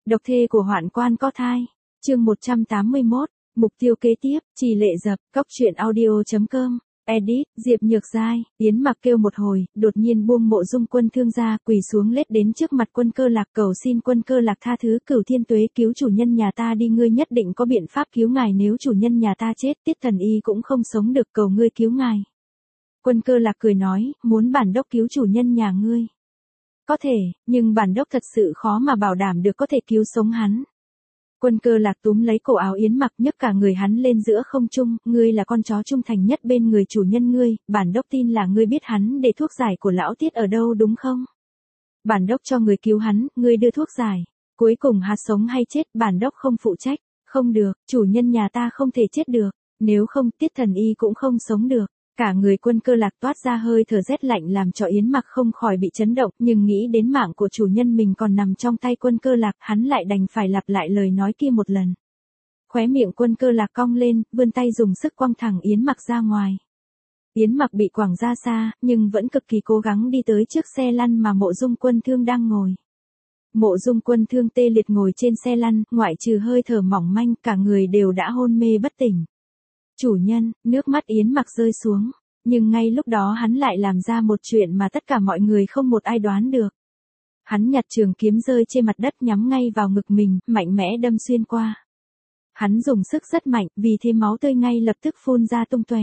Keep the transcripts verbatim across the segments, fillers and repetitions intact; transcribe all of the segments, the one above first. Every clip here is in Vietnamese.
Độc thê của Hoạn Quan có thai. Chương một trăm tám mươi mốt. Mục tiêu kế tiếp, Trì Lệ Dập, Cóc truyện audio chấm com. Edit, Diệp Nhược Giai. Yến Mặc kêu một hồi, đột nhiên buông Mộ Dung Quân Thương ra, quỳ xuống lết đến trước mặt Quân Cơ Lạc cầu xin Quân Cơ Lạc tha thứ. Cửu Thiên Tuế, cứu chủ nhân nhà ta đi, ngươi nhất định có biện pháp cứu ngài, nếu chủ nhân nhà ta chết, Tiết Thần Y cũng không sống được, cầu ngươi cứu ngài. Quân Cơ Lạc cười nói, muốn bản đốc cứu chủ nhân nhà ngươi. Có thể, nhưng bản đốc thật sự khó mà bảo đảm được có thể cứu sống hắn. Quân Cơ Lạc túm lấy cổ áo Yến Mặc, nhấc cả người hắn lên giữa không trung, ngươi là con chó trung thành nhất bên người chủ nhân ngươi, bản đốc tin là ngươi biết hắn để thuốc giải của lão Tiết ở đâu đúng không? Bản đốc cho người cứu hắn, ngươi đưa thuốc giải, cuối cùng hắn sống hay chết, bản đốc không phụ trách. Không được, chủ nhân nhà ta không thể chết được, nếu không Tiết Thần Y cũng không sống được. Cả người Quân Cơ Lạc toát ra hơi thở rét lạnh làm cho Yến Mặc không khỏi bị chấn động, nhưng nghĩ đến mạng của chủ nhân mình còn nằm trong tay Quân Cơ Lạc, hắn lại đành phải lặp lại lời nói kia một lần. Khóe miệng Quân Cơ Lạc cong lên, vươn tay dùng sức quăng thẳng Yến Mặc ra ngoài. Yến Mặc bị quẳng ra xa, nhưng vẫn cực kỳ cố gắng đi tới trước xe lăn mà Mộ Dung Quân Thương đang ngồi. Mộ Dung Quân Thương tê liệt ngồi trên xe lăn, ngoại trừ hơi thở mỏng manh, cả người đều đã hôn mê bất tỉnh. Chủ nhân, nước mắt Yến Mặc rơi xuống, nhưng ngay lúc đó hắn lại làm ra một chuyện mà tất cả mọi người không một ai đoán được. Hắn nhặt trường kiếm rơi trên mặt đất nhắm ngay vào ngực mình, mạnh mẽ đâm xuyên qua. Hắn dùng sức rất mạnh, vì thế máu tươi ngay lập tức phun ra tung tóe.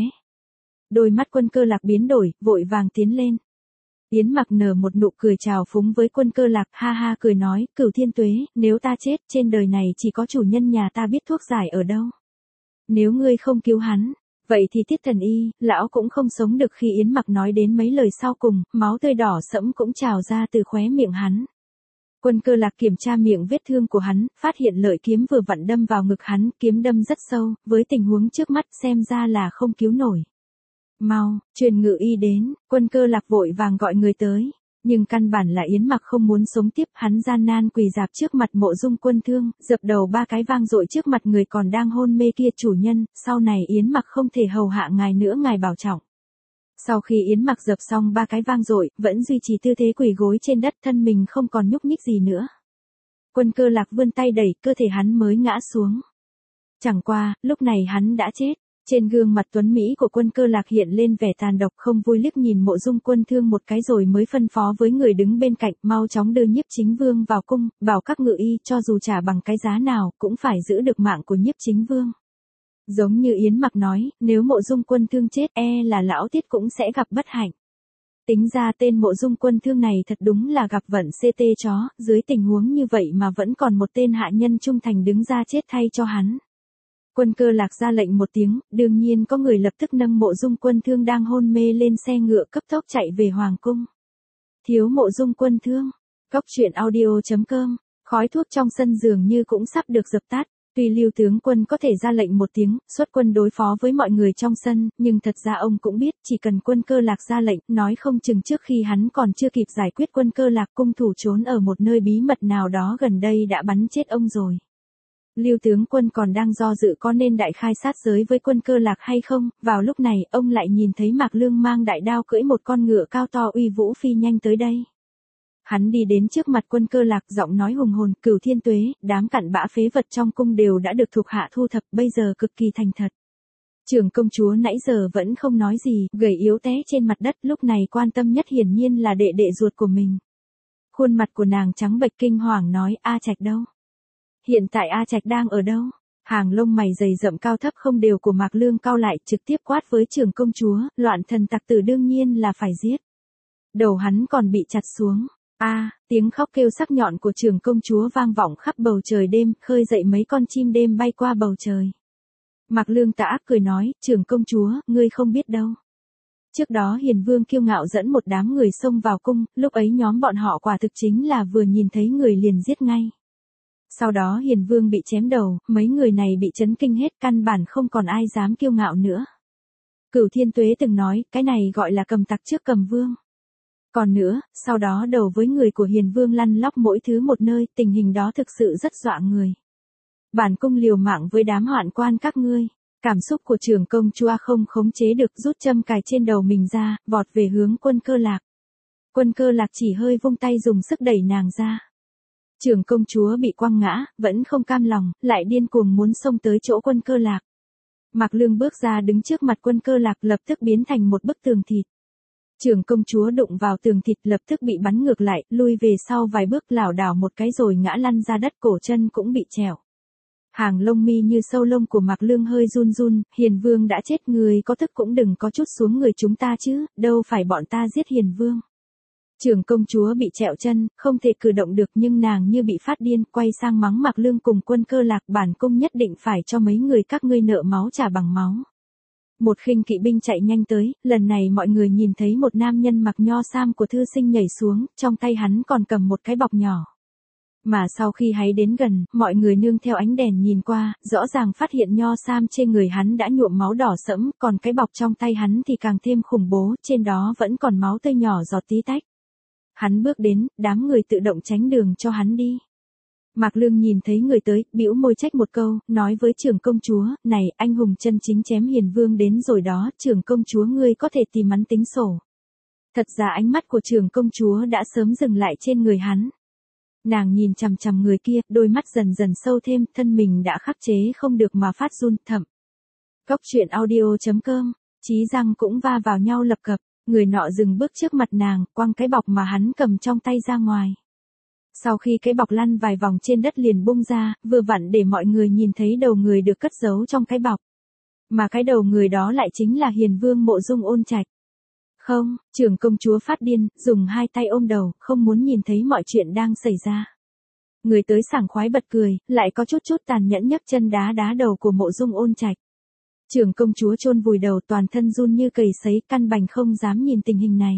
Đôi mắt Quân Cơ Lạc biến đổi, vội vàng tiến lên. Yến Mặc nở một nụ cười trào phúng với Quân Cơ Lạc, ha ha cười nói, Cửu Thiên Tuế, nếu ta chết, trên đời này chỉ có chủ nhân nhà ta biết thuốc giải ở đâu. Nếu ngươi không cứu hắn, vậy thì Tiết Thần Y, lão cũng không sống được. Khi Yến Mặc nói đến mấy lời sau cùng, máu tươi đỏ sẫm cũng trào ra từ khóe miệng hắn. Quân Cơ Lạc kiểm tra miệng vết thương của hắn, phát hiện lợi kiếm vừa vặn đâm vào ngực hắn, kiếm đâm rất sâu, với tình huống trước mắt xem ra là không cứu nổi. Mau, truyền ngự y đến, Quân Cơ Lạc vội vàng gọi người tới. Nhưng căn bản là Yến Mặc không muốn sống tiếp, hắn gian nan quỳ rạp trước mặt Mộ Dung Quân Thương, dập đầu ba cái vang dội trước mặt người còn đang hôn mê kia, chủ nhân, sau này Yến Mặc không thể hầu hạ ngài nữa, ngài bảo trọng. Sau khi Yến Mặc dập xong ba cái vang dội, vẫn duy trì tư thế quỳ gối trên đất, thân mình không còn nhúc nhích gì nữa. Quân Cơ Lạc vươn tay đẩy, cơ thể hắn mới ngã xuống. Chẳng qua, lúc này hắn đã chết. Trên gương mặt tuấn Mỹ của Quân Cơ Lạc hiện lên vẻ tàn độc, không vui liếc nhìn Mộ Dung Quân Thương một cái rồi mới phân phó với người đứng bên cạnh, mau chóng đưa Nhiếp Chính Vương vào cung, bảo các ngự y cho dù trả bằng cái giá nào, cũng phải giữ được mạng của Nhiếp Chính Vương. Giống như Yến Mặc nói, nếu Mộ Dung Quân Thương chết, e là lão Tiết cũng sẽ gặp bất hạnh. Tính ra tên Mộ Dung Quân Thương này thật đúng là gặp vận xê tê chó, dưới tình huống như vậy mà vẫn còn một tên hạ nhân trung thành đứng ra chết thay cho hắn. Quân Cơ Lạc ra lệnh một tiếng, đương nhiên có người lập tức nâng Mộ Dung Quân Thương đang hôn mê lên xe ngựa cấp tốc chạy về Hoàng cung. Thiếu Mộ Dung Quân Thương. Cóc truyện audio chấm com. Khói thuốc trong sân dường như cũng sắp được dập tắt. Tuy Lưu tướng quân có thể ra lệnh một tiếng, xuất quân đối phó với mọi người trong sân, nhưng thật ra ông cũng biết, chỉ cần Quân Cơ Lạc ra lệnh, nói không chừng trước khi hắn còn chưa kịp giải quyết Quân Cơ Lạc, cung thủ trốn ở một nơi bí mật nào đó gần đây đã bắn chết ông rồi. Lưu tướng quân còn đang do dự có nên đại khai sát giới với Quân Cơ Lạc hay không, vào lúc này, ông lại nhìn thấy Mạc Lương mang đại đao cưỡi một con ngựa cao to uy vũ phi nhanh tới đây. Hắn đi đến trước mặt Quân Cơ Lạc, giọng nói hùng hồn, Cửu Thiên Tuế, đám cặn bã phế vật trong cung đều đã được thuộc hạ thu thập, bây giờ cực kỳ thành thật. Trưởng công chúa nãy giờ vẫn không nói gì, gầy yếu té trên mặt đất, lúc này quan tâm nhất hiển nhiên là đệ đệ ruột của mình. Khuôn mặt của nàng trắng bệch kinh hoàng nói, A Trạch đâu? Hiện tại A Trạch đang ở đâu? Hàng lông mày dày rậm cao thấp không đều của Mạc Lương cau lại, trực tiếp quát với trưởng công chúa, loạn thần tặc tử đương nhiên là phải giết. Đầu hắn còn bị chặt xuống. A, à, tiếng khóc kêu sắc nhọn của trưởng công chúa vang vọng khắp bầu trời đêm, khơi dậy mấy con chim đêm bay qua bầu trời. Mạc Lương tà ác cười nói, trưởng công chúa, ngươi không biết đâu. Trước đó Hiền Vương kiêu ngạo dẫn một đám người xông vào cung, lúc ấy nhóm bọn họ quả thực chính là vừa nhìn thấy người liền giết ngay. Sau đó Hiền Vương bị chém đầu, mấy người này bị chấn kinh hết, căn bản không còn ai dám kiêu ngạo nữa. Cửu Thiên Tuế từng nói, cái này gọi là cầm tặc trước cầm vương. Còn nữa, sau đó đầu với người của Hiền Vương lăn lóc mỗi thứ một nơi, tình hình đó thực sự rất dọa người. Bản cung liều mạng với đám hoạn quan các ngươi. Cảm xúc của trưởng công chúa không khống chế được, rút châm cài trên đầu mình ra, vọt về hướng Quân Cơ Lạc. Quân Cơ Lạc chỉ hơi vung tay dùng sức đẩy nàng ra. Trưởng công chúa bị quăng ngã, vẫn không cam lòng, lại điên cuồng muốn xông tới chỗ Quân Cơ Lạc. Mạc Lương bước ra đứng trước mặt Quân Cơ Lạc lập tức biến thành một bức tường thịt. Trưởng công chúa đụng vào tường thịt lập tức bị bắn ngược lại, lui về sau vài bước lảo đảo một cái rồi ngã lăn ra đất, cổ chân cũng bị trẹo. Hàng lông mi như sâu lông của Mạc Lương hơi run run, Hiền Vương đã chết, người có thức cũng đừng có chút xuống người chúng ta chứ, đâu phải bọn ta giết Hiền Vương. Trưởng công chúa bị trẹo chân, không thể cử động được nhưng nàng như bị phát điên, quay sang mắng Mạc Lương cùng Quân Cơ Lạc, bản cung nhất định phải cho mấy người các ngươi nợ máu trả bằng máu. Một khinh kỵ binh chạy nhanh tới, lần này mọi người nhìn thấy một nam nhân mặc nho sam của thư sinh nhảy xuống, trong tay hắn còn cầm một cái bọc nhỏ. Mà sau khi háy đến gần, mọi người nương theo ánh đèn nhìn qua, rõ ràng phát hiện nho sam trên người hắn đã nhuộm máu đỏ sẫm, còn cái bọc trong tay hắn thì càng thêm khủng bố, trên đó vẫn còn máu tươi nhỏ giọt tí tách. Hắn bước đến, đám người tự động tránh đường cho hắn đi. Mạc Lương nhìn thấy người tới, bĩu môi trách một câu, nói với trưởng công chúa, này, anh hùng chân chính chém Hiền Vương đến rồi đó, trưởng công chúa ngươi có thể tìm hắn tính sổ. Thật ra ánh mắt của trưởng công chúa đã sớm dừng lại trên người hắn. Nàng nhìn chằm chằm người kia, đôi mắt dần dần sâu thêm, thân mình đã khắc chế không được mà phát run, thậm. Cốc truyện audio chấm com, chí răng cũng va vào nhau lập cập, người nọ dừng bước trước mặt nàng, quăng cái bọc mà hắn cầm trong tay ra ngoài. Sau khi cái bọc lăn vài vòng trên đất liền bung ra, vừa vặn để mọi người nhìn thấy đầu người được cất giấu trong cái bọc. Mà cái đầu người đó lại chính là Hiền Vương Mộ Dung Ôn Trạch. Không, trưởng công chúa phát điên, dùng hai tay ôm đầu, không muốn nhìn thấy mọi chuyện đang xảy ra. Người tới sảng khoái bật cười, lại có chút chút tàn nhẫn nhấc chân đá đá đầu của Mộ Dung Ôn Trạch. Trưởng công chúa chôn vùi đầu, toàn thân run như cầy sấy, căn bành không dám nhìn tình hình này.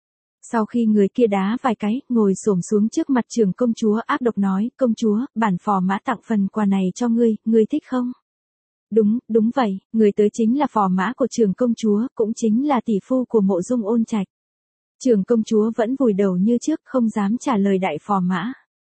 Sau khi người kia đá vài cái, ngồi xổm xuống trước mặt trưởng công chúa áp độc nói, công chúa, bản phò mã tặng phần quà này cho ngươi, ngươi thích không? Đúng, đúng vậy, người tới chính là phò mã của trưởng công chúa, cũng chính là tỷ phu của Mộ Dung Ôn Trạch. Trưởng công chúa vẫn vùi đầu như trước, không dám trả lời đại phò mã.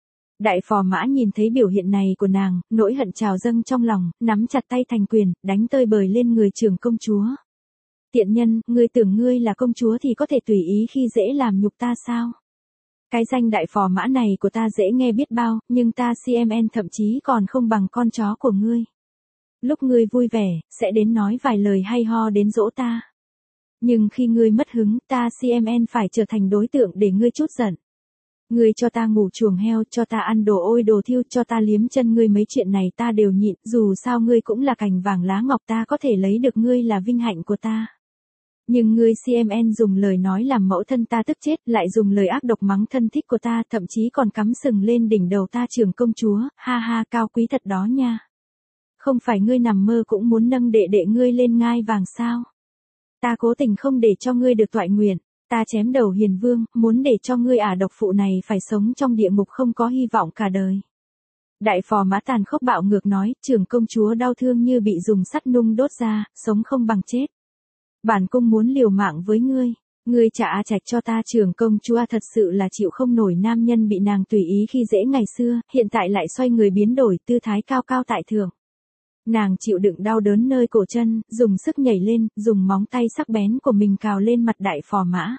Đại phò mã nhìn thấy biểu hiện này của nàng, nỗi hận trào dâng trong lòng, nắm chặt tay thành quyền, đánh tơi bời lên người trưởng công chúa. Tiện nhân, ngươi tưởng ngươi là công chúa thì có thể tùy ý khi dễ làm nhục ta sao? Cái danh đại phò mã này của ta dễ nghe biết bao, nhưng ta xê em en thậm chí còn không bằng con chó của ngươi. Lúc ngươi vui vẻ, sẽ đến nói vài lời hay ho đến dỗ ta. Nhưng khi ngươi mất hứng, ta xê em en phải trở thành đối tượng để ngươi trút giận. Ngươi cho ta ngủ chuồng heo, cho ta ăn đồ ôi đồ thiêu, cho ta liếm chân ngươi, mấy chuyện này ta đều nhịn, dù sao ngươi cũng là cành vàng lá ngọc, ta có thể lấy được ngươi là vinh hạnh của ta. Nhưng ngươi xê em en dùng lời nói làm mẫu thân ta tức chết, lại dùng lời ác độc mắng thân thích của ta, thậm chí còn cắm sừng lên đỉnh đầu ta trưởng công chúa, ha ha cao quý thật đó nha. Không phải ngươi nằm mơ cũng muốn nâng đệ đệ ngươi lên ngai vàng sao? Ta cố tình không để cho ngươi được toại nguyện, ta chém đầu Hiền Vương, muốn để cho ngươi ả độc phụ này phải sống trong địa ngục không có hy vọng cả đời. Đại phò mã tàn khốc bạo ngược nói, trưởng công chúa đau thương như bị dùng sắt nung đốt ra, sống không bằng chết. Bản cung muốn liều mạng với ngươi, ngươi trả A Trạch cho ta. Trưởng công chúa thật sự là chịu không nổi nam nhân bị nàng tùy ý khi dễ ngày xưa, hiện tại lại xoay người biến đổi tư thái cao cao tại thượng. Nàng chịu đựng đau đớn nơi cổ chân, dùng sức nhảy lên, dùng móng tay sắc bén của mình cào lên mặt đại phò mã.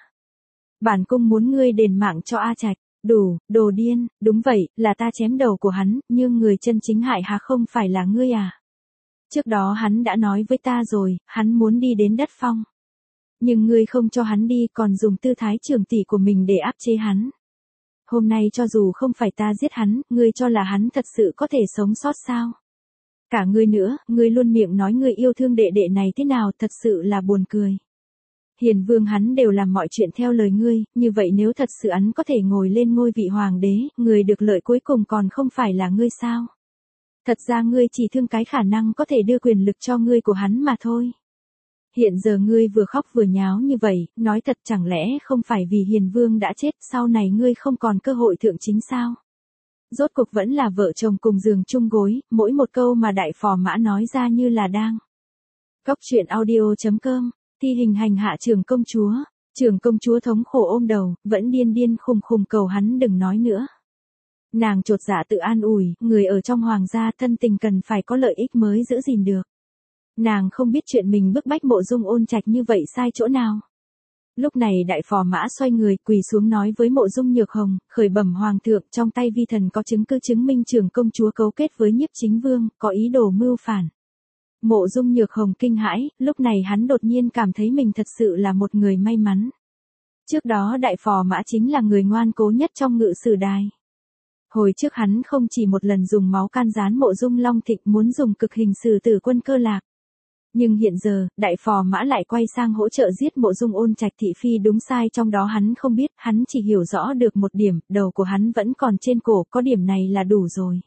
Bản cung muốn ngươi đền mạng cho A Trạch. Đủ, đồ điên, đúng vậy, là ta chém đầu của hắn, nhưng người chân chính hại hà không phải là ngươi à? Trước đó hắn đã nói với ta rồi, hắn muốn đi đến đất phong. Nhưng ngươi không cho hắn đi, còn dùng tư thái trưởng tỷ của mình để áp chế hắn. Hôm nay cho dù không phải ta giết hắn, ngươi cho là hắn thật sự có thể sống sót sao? Cả ngươi nữa, ngươi luôn miệng nói ngươi yêu thương đệ đệ này thế nào, thật sự là buồn cười. Hiền Vương hắn đều làm mọi chuyện theo lời ngươi, như vậy nếu thật sự hắn có thể ngồi lên ngôi vị hoàng đế, người được lợi cuối cùng còn không phải là ngươi sao? Thật ra ngươi chỉ thương cái khả năng có thể đưa quyền lực cho ngươi của hắn mà thôi. Hiện giờ ngươi vừa khóc vừa nháo như vậy, nói thật chẳng lẽ không phải vì Hiền Vương đã chết, sau này ngươi không còn cơ hội thượng chính sao? Rốt cuộc vẫn là vợ chồng cùng giường chung gối, mỗi một câu mà đại phò mã nói ra như là đang. Cốc truyện audio chấm com, thi hình hành hạ trưởng công chúa, trưởng công chúa thống khổ ôm đầu, vẫn điên điên khùng khùng cầu hắn đừng nói nữa. Nàng chột dạ tự an ủi, người ở trong hoàng gia thân tình cần phải có lợi ích mới giữ gìn được. Nàng không biết chuyện mình bức bách Mộ Dung Ôn Trạch như vậy sai chỗ nào. Lúc này đại phò mã xoay người quỳ xuống nói với Mộ Dung Nhược Hồng, khởi bẩm hoàng thượng, trong tay vi thần có chứng cứ chứng minh trưởng công chúa cấu kết với Nhiếp Chính Vương, có ý đồ mưu phản. Mộ Dung Nhược Hồng kinh hãi, lúc này hắn đột nhiên cảm thấy mình thật sự là một người may mắn. Trước đó đại phò mã chính là người ngoan cố nhất trong ngự sử đài. Hồi trước hắn không chỉ một lần dùng máu can gián Mộ Dung Long Thịnh, muốn dùng cực hình xử tử Quân Cơ Lạc. Nhưng hiện giờ, đại phò mã lại quay sang hỗ trợ giết Mộ Dung Ôn Trạch thị phi, đúng sai trong đó hắn không biết, hắn chỉ hiểu rõ được một điểm, đầu của hắn vẫn còn trên cổ, có điểm này là đủ rồi.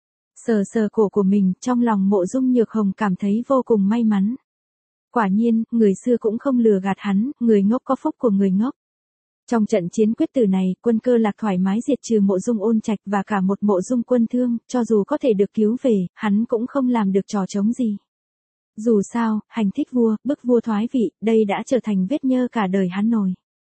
Sờ sờ cổ của mình, trong lòng Mộ Dung Nhược Hồng cảm thấy vô cùng may mắn. Quả nhiên, người xưa cũng không lừa gạt hắn, người ngốc có phúc của người ngốc. Trong trận chiến quyết tử này, Quân Cơ Lạc thoải mái diệt trừ Mộ Dung Ôn Trạch và cả một Mộ Dung Quân Thương, cho dù có thể được cứu về, hắn cũng không làm được trò trống gì. Dù sao, hành thích vua, bức vua thoái vị, đây đã trở thành vết nhơ cả đời hắn rồi.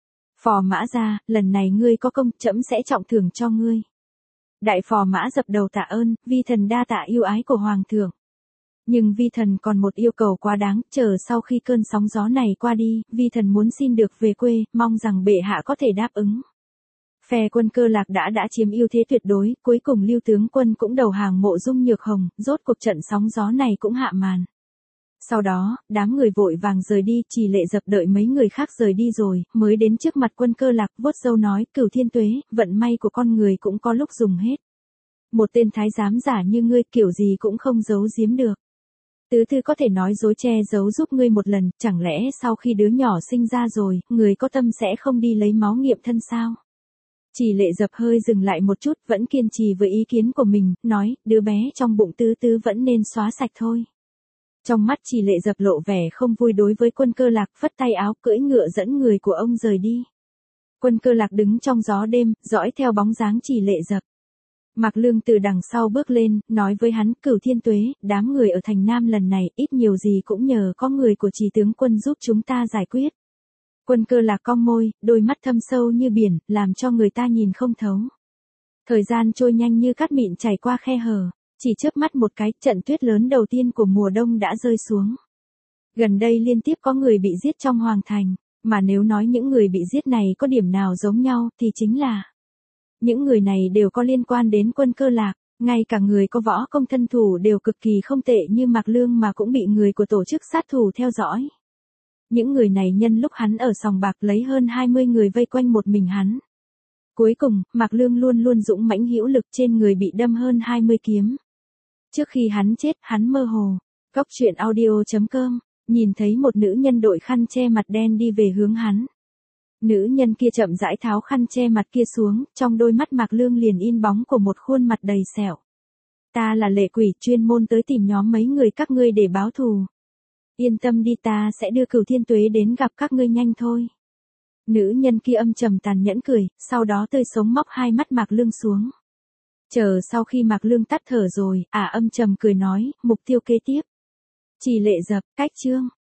Phò mã gia, lần này ngươi có công, trẫm sẽ trọng thưởng cho ngươi. Đại phò mã dập đầu tạ ơn, vi thần đa tạ yêu ái của hoàng thượng. Nhưng vi thần còn một yêu cầu quá đáng, chờ sau khi cơn sóng gió này qua đi, vi thần muốn xin được về quê, mong rằng bệ hạ có thể đáp ứng. Phe Quân Cơ Lạc đã đã chiếm ưu thế tuyệt đối, cuối cùng Lưu tướng quân cũng đầu hàng Mộ Dung Nhược Hồng, rốt cuộc trận sóng gió này cũng hạ màn. Sau đó, đám người vội vàng rời đi, Chỉ Lệ Dập đợi mấy người khác rời đi rồi, mới đến trước mặt Quân Cơ Lạc, vuốt râu nói, Cửu Thiên Tuế, vận may của con người cũng có lúc dùng hết. Một tên thái giám giả như ngươi, kiểu gì cũng không giấu giếm được. Tứ thư có thể nói dối che giấu giúp ngươi một lần, chẳng lẽ sau khi đứa nhỏ sinh ra rồi, người có tâm sẽ không đi lấy máu nghiệm thân sao? Chỉ Lệ Dập hơi dừng lại một chút, vẫn kiên trì với ý kiến của mình, nói, đứa bé trong bụng Tứ Tứ vẫn nên xóa sạch thôi. Trong mắt Chỉ Lệ Dập lộ vẻ không vui đối với Quân Cơ Lạc, phất tay áo cưỡi ngựa dẫn người của ông rời đi. Quân Cơ Lạc đứng trong gió đêm, dõi theo bóng dáng Chỉ Lệ Dập. Mạc Lương từ đằng sau bước lên, nói với hắn, Cửu Thiên Tuế, đám người ở thành Nam lần này, ít nhiều gì cũng nhờ có người của Chỉ tướng quân giúp chúng ta giải quyết. Quân Cơ Lạc cong môi, đôi mắt thâm sâu như biển, làm cho người ta nhìn không thấu. Thời gian trôi nhanh như cát mịn chảy qua khe hở. Chỉ chớp mắt một cái, trận tuyết lớn đầu tiên của mùa đông đã rơi xuống. Gần đây liên tiếp có người bị giết trong hoàng thành, mà nếu nói những người bị giết này có điểm nào giống nhau, thì chính là những người này đều có liên quan đến Quân Cơ Lạc, ngay cả người có võ công thân thủ đều cực kỳ không tệ như Mạc Lương mà cũng bị người của tổ chức sát thủ theo dõi. Những người này nhân lúc hắn ở sòng bạc lấy hơn hai mươi người vây quanh một mình hắn. Cuối cùng, Mạc Lương luôn luôn dũng mãnh hữu lực, trên người bị đâm hơn hai mươi kiếm. Trước khi hắn chết, hắn mơ hồ. Góc truyện audio chấm com, nhìn thấy một nữ nhân đội khăn che mặt đen đi về hướng hắn. Nữ nhân kia chậm rãi tháo khăn che mặt kia xuống, trong đôi mắt Mạc Lương liền in bóng của một khuôn mặt đầy sẹo. Ta là lệ quỷ, chuyên môn tới tìm nhóm mấy người các ngươi để báo thù. Yên tâm đi, ta sẽ đưa Cửu Thiên Tuế đến gặp các ngươi nhanh thôi. Nữ nhân kia âm trầm tàn nhẫn cười, sau đó tươi sống móc hai mắt Mạc Lương xuống. Chờ sau khi Mạc Lương tắt thở rồi, ả à âm trầm cười nói, mục tiêu kế tiếp. Chỉ Lệ Dập, cách chương.